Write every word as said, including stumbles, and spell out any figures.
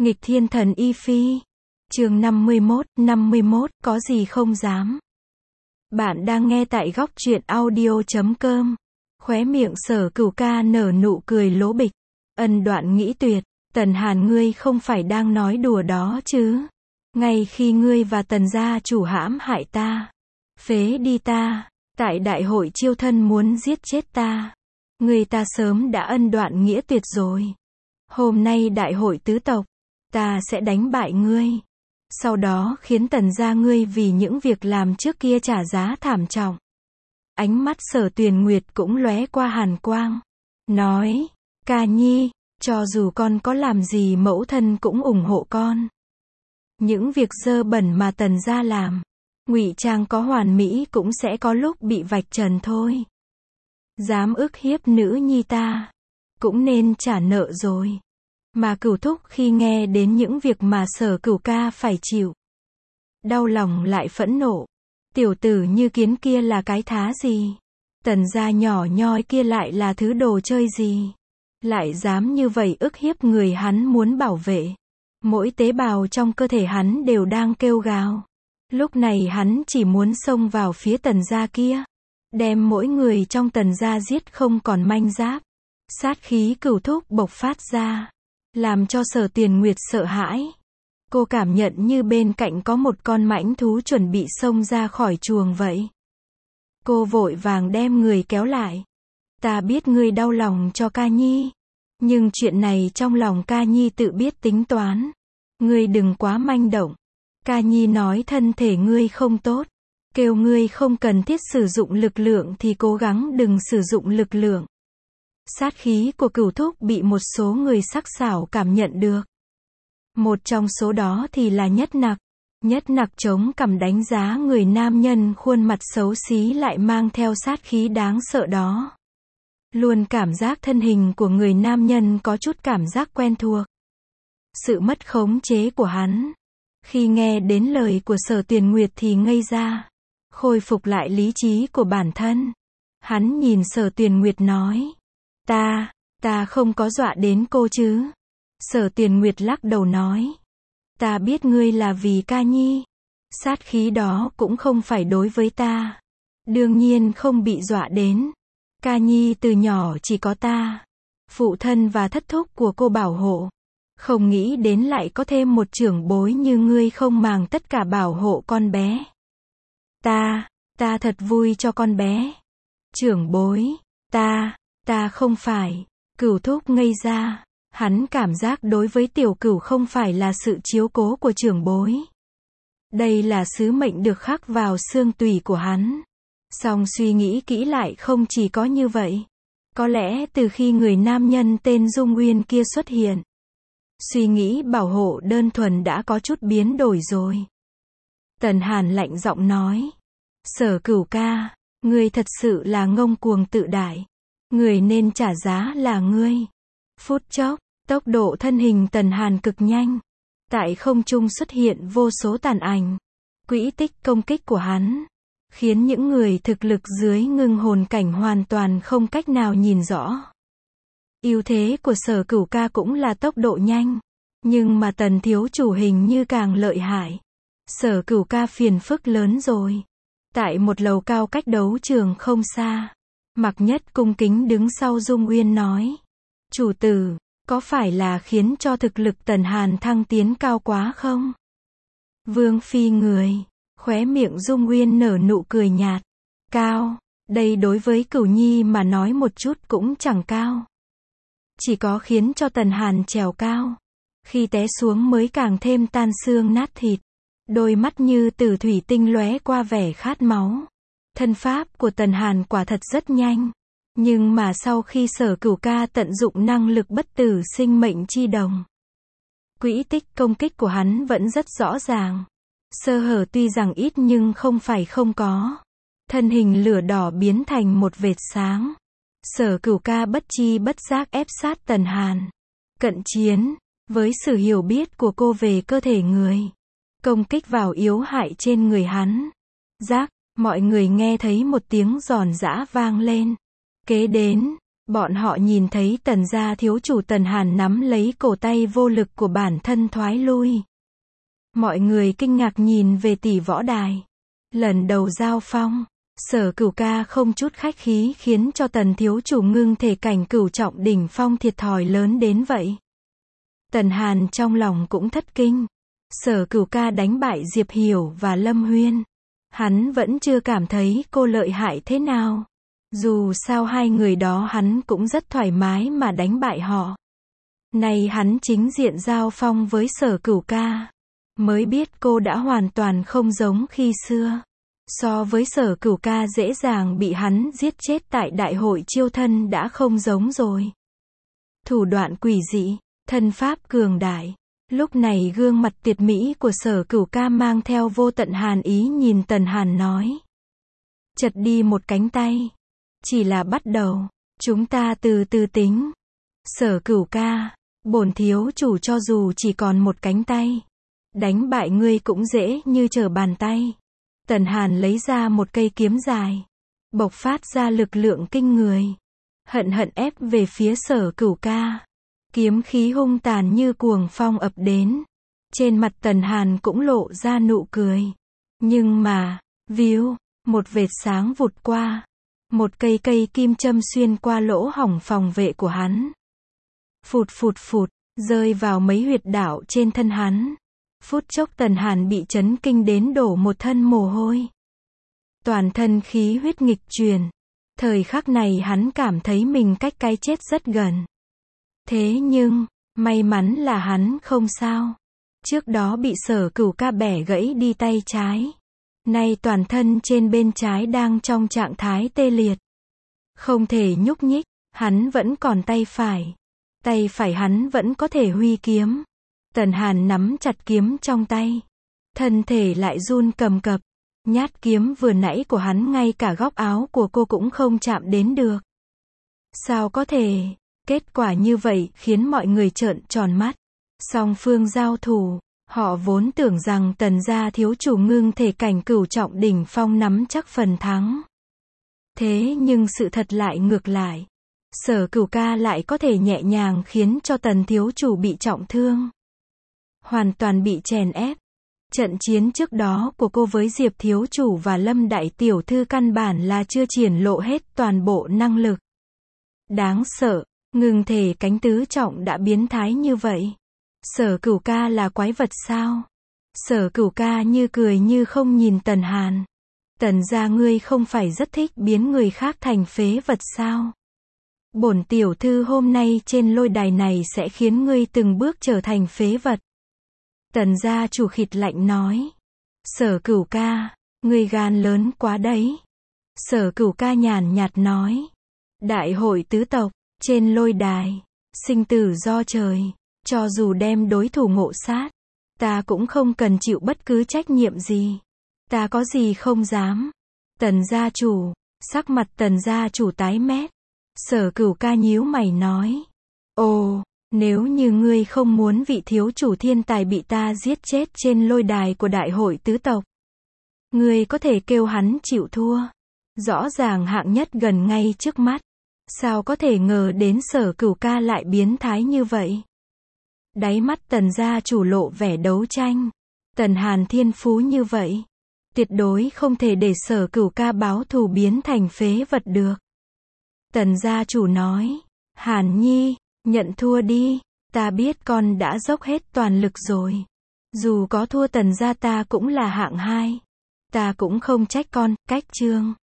Nghịch thiên thần y phi. Chương năm mươi mốt, năm mươi mốt, có gì không dám. Bạn đang nghe tại góc truyện audio chấm com. Khóe miệng Sở Cửu ca nở nụ cười lố bịch. Ân đoạn nghĩ tuyệt, Tần Hàn ngươi không phải đang nói đùa đó chứ. Ngay khi ngươi và Tần gia chủ hãm hại ta, phế đi ta, tại đại hội chiêu thân muốn giết chết ta, người ta sớm đã ân đoạn nghĩa tuyệt rồi. Hôm nay đại hội tứ tộc, ta sẽ đánh bại ngươi. Sau đó khiến Tần gia ngươi vì những việc làm trước kia trả giá thảm trọng. Ánh mắt Sở Tuyền Nguyệt cũng lóe qua hàn quang. Nói, ca nhi, cho dù con có làm gì mẫu thân cũng ủng hộ con. Những việc dơ bẩn mà Tần gia làm, ngụy trang có hoàn mỹ cũng sẽ có lúc bị vạch trần thôi. Dám ức hiếp nữ nhi ta, cũng nên trả nợ rồi. Mà Cửu thúc khi nghe đến những việc mà Sở Cửu ca phải chịu, đau lòng lại phẫn nộ. Tiểu tử như kiến kia là cái thá gì? Tần gia nhỏ nhoi kia lại là thứ đồ chơi gì? Lại dám như vậy ức hiếp người hắn muốn bảo vệ. Mỗi tế bào trong cơ thể hắn đều đang kêu gào. Lúc này hắn chỉ muốn xông vào phía Tần gia kia, đem mỗi người trong Tần gia giết không còn manh giáp. Sát khí Cửu thúc bộc phát ra, làm cho Sở Tuyền Nguyệt sợ hãi. Cô cảm nhận như bên cạnh có một con mãnh thú chuẩn bị xông ra khỏi chuồng vậy. Cô vội vàng đem người kéo lại. Ta biết ngươi đau lòng cho ca nhi, nhưng chuyện này trong lòng ca nhi tự biết tính toán. Ngươi đừng quá manh động. Ca nhi nói thân thể ngươi không tốt, kêu ngươi không cần thiết sử dụng lực lượng thì cố gắng đừng sử dụng lực lượng. Sát khí của Cửu thúc bị một số người sắc sảo cảm nhận được. Một trong số đó thì là Nhất Nặc. Nhất Nặc chống cằm đánh giá người nam nhân khuôn mặt xấu xí lại mang theo sát khí đáng sợ đó. Luôn cảm giác thân hình của người nam nhân có chút cảm giác quen thuộc. Sự mất khống chế của hắn, khi nghe đến lời của Sở Tuyền Nguyệt thì ngây ra, khôi phục lại lý trí của bản thân. Hắn nhìn Sở Tuyền Nguyệt nói, ta, ta không có dọa đến cô chứ. Sở Tuyền Nguyệt lắc đầu nói, ta biết ngươi là vì ca nhi. Sát khí đó cũng không phải đối với ta. Đương nhiên không bị dọa đến. Ca nhi từ nhỏ chỉ có ta, phụ thân và thất thúc của cô bảo hộ. Không nghĩ đến lại có thêm một trưởng bối như ngươi không màng tất cả bảo hộ con bé. Ta, ta thật vui cho con bé. Trưởng bối, ta, ta không phải. Cửu thúc ngây ra. Hắn cảm giác đối với Tiểu Cửu không phải là sự chiếu cố của trưởng bối. Đây là sứ mệnh được khắc vào xương tủy của hắn. Song suy nghĩ kỹ lại không chỉ có như vậy. Có lẽ từ khi người nam nhân tên Dung Uyên kia xuất hiện, suy nghĩ bảo hộ đơn thuần đã có chút biến đổi rồi. Tần Hàn lạnh giọng nói, Sở Cửu ca, ngươi thật sự là ngông cuồng tự đại. Người nên trả giá là ngươi. Phút chốc, tốc độ thân hình Tần Hàn cực nhanh. Tại không trung xuất hiện vô số tàn ảnh. Quỹ tích công kích của hắn khiến những người thực lực dưới ngưng hồn cảnh hoàn toàn không cách nào nhìn rõ. Ưu thế của Sở Cửu ca cũng là tốc độ nhanh. Nhưng mà Tần thiếu chủ hình như càng lợi hại. Sở Cửu ca phiền phức lớn rồi. Tại một lầu cao cách đấu trường không xa, Mặc Nhất cung kính đứng sau Dung Uyên nói, chủ tử, có phải là khiến cho thực lực Tần Hàn thăng tiến cao quá không? Vương phi người, khóe miệng Dung Uyên nở nụ cười nhạt. Cao, đây đối với Cửu nhi mà nói một chút cũng chẳng cao. Chỉ có khiến cho Tần Hàn trèo cao, khi té xuống mới càng thêm tan xương nát thịt. Đôi mắt như tử thủy tinh lóe qua vẻ khát máu. Thân pháp của Tần Hàn quả thật rất nhanh. Nhưng mà sau khi Sở Cửu ca tận dụng năng lực bất tử sinh mệnh chi đồng, quỹ tích công kích của hắn vẫn rất rõ ràng. Sơ hở tuy rằng ít nhưng không phải không có. Thân hình lửa đỏ biến thành một vệt sáng. Sở Cửu ca bất chi bất giác ép sát Tần Hàn. Cận chiến, với sự hiểu biết của cô về cơ thể người, công kích vào yếu hại trên người hắn. Rác, mọi người nghe thấy một tiếng giòn giã vang lên. Kế đến, Bọn họ nhìn thấy Tần gia thiếu chủ Tần Hàn nắm lấy cổ tay vô lực của bản thân thoái lui. Mọi người kinh ngạc nhìn về tỷ võ đài. Lần đầu giao phong, Sở Cửu ca không chút khách khí khiến cho Tần thiếu chủ ngưng thể cảnh cửu trọng đỉnh phong thiệt thòi lớn đến vậy. Tần Hàn trong lòng cũng thất kinh. Sở Cửu ca đánh bại Diệp Hiểu và Lâm Huyên. Hắn vẫn chưa cảm thấy cô lợi hại thế nào. Dù sao hai người đó hắn cũng rất thoải mái mà đánh bại họ. Nay hắn chính diện giao phong với Sở Cửu ca. Mới biết cô đã hoàn toàn không giống khi xưa. So với Sở Cửu ca dễ dàng bị hắn giết chết tại đại hội chiêu thân đã không giống rồi. Thủ đoạn quỷ dị, thân pháp cường đại. Lúc này gương mặt tuyệt mỹ của Sở Cửu ca mang theo vô tận hàn ý nhìn Tần Hàn nói. Chật đi một cánh tay. Chỉ là bắt đầu, chúng ta từ từ tính. Sở Cửu ca, bổn thiếu chủ cho dù chỉ còn một cánh tay. Đánh bại ngươi cũng dễ như trở bàn tay. Tần Hàn lấy ra một cây kiếm dài. Bộc phát ra lực lượng kinh người. Hận hận ép về phía Sở Cửu ca. Kiếm khí hung tàn như cuồng phong ập đến. Trên mặt Tần Hàn cũng lộ ra nụ cười. Nhưng mà, víu, một vệt sáng vụt qua. Một cây cây kim châm xuyên qua lỗ hổng phòng vệ của hắn. Phụt phụt phụt, rơi vào mấy huyệt đạo trên thân hắn. Phút chốc Tần Hàn bị chấn kinh đến đổ một thân mồ hôi. Toàn thân khí huyết nghịch truyền. Thời khắc này hắn cảm thấy mình cách cái chết rất gần. Thế nhưng, may mắn là hắn không sao. Trước đó bị Sở Cửu ca bẻ gãy đi tay trái. Nay toàn thân trên bên trái đang trong trạng thái tê liệt. Không thể nhúc nhích, hắn vẫn còn tay phải. Tay phải hắn vẫn có thể huy kiếm. Tần Hàn nắm chặt kiếm trong tay. Thân thể lại run cầm cập. Nhát kiếm vừa nãy của hắn ngay cả góc áo của cô cũng không chạm đến được. Sao có thể? Kết quả như vậy khiến mọi người trợn tròn mắt. Song phương giao thủ. Họ vốn tưởng rằng Tần gia thiếu chủ ngưng thể cảnh cửu trọng đỉnh phong nắm chắc phần thắng. Thế nhưng sự thật lại ngược lại. Sở Cửu ca lại có thể nhẹ nhàng khiến cho Tần thiếu chủ bị trọng thương. Hoàn toàn bị chèn ép. Trận chiến trước đó của cô với Diệp thiếu chủ và Lâm đại tiểu thư căn bản là chưa triển lộ hết toàn bộ năng lực. Đáng sợ, ngưng thể cánh tứ trọng đã biến thái như vậy. Sở Cửu ca là quái vật sao? Sở Cửu ca như cười như không nhìn Tần Hàn. Tần gia ngươi không phải rất thích biến người khác thành phế vật sao? Bổn tiểu thư hôm nay trên lôi đài này sẽ khiến ngươi từng bước trở thành phế vật. Tần gia chủ khịt lạnh nói. Sở Cửu ca, ngươi gan lớn quá đấy. Sở Cửu ca nhàn nhạt nói. Đại hội tứ tộc, trên lôi đài, sinh tử do trời. Cho dù đem đối thủ ngộ sát, ta cũng không cần chịu bất cứ trách nhiệm gì. Ta có gì không dám. Tần gia chủ, sắc mặt Tần gia chủ tái mét. Sở Cửu ca nhíu mày nói. Ồ, nếu như ngươi không muốn vị thiếu chủ thiên tài bị ta giết chết trên lôi đài của đại hội tứ tộc, ngươi có thể kêu hắn chịu thua. Rõ ràng hạng nhất gần ngay trước mắt. Sao có thể ngờ đến Sở Cửu ca lại biến thái như vậy? Đáy mắt Tần gia chủ lộ vẻ đấu tranh. Tần Hàn thiên phú như vậy, tuyệt đối không thể để Sở Cửu ca báo thù biến thành phế vật được. Tần gia chủ nói. Hàn nhi, nhận thua đi. Ta biết con đã dốc hết toàn lực rồi. Dù có thua Tần gia ta cũng là hạng hai. Ta cũng không trách con, cách chương.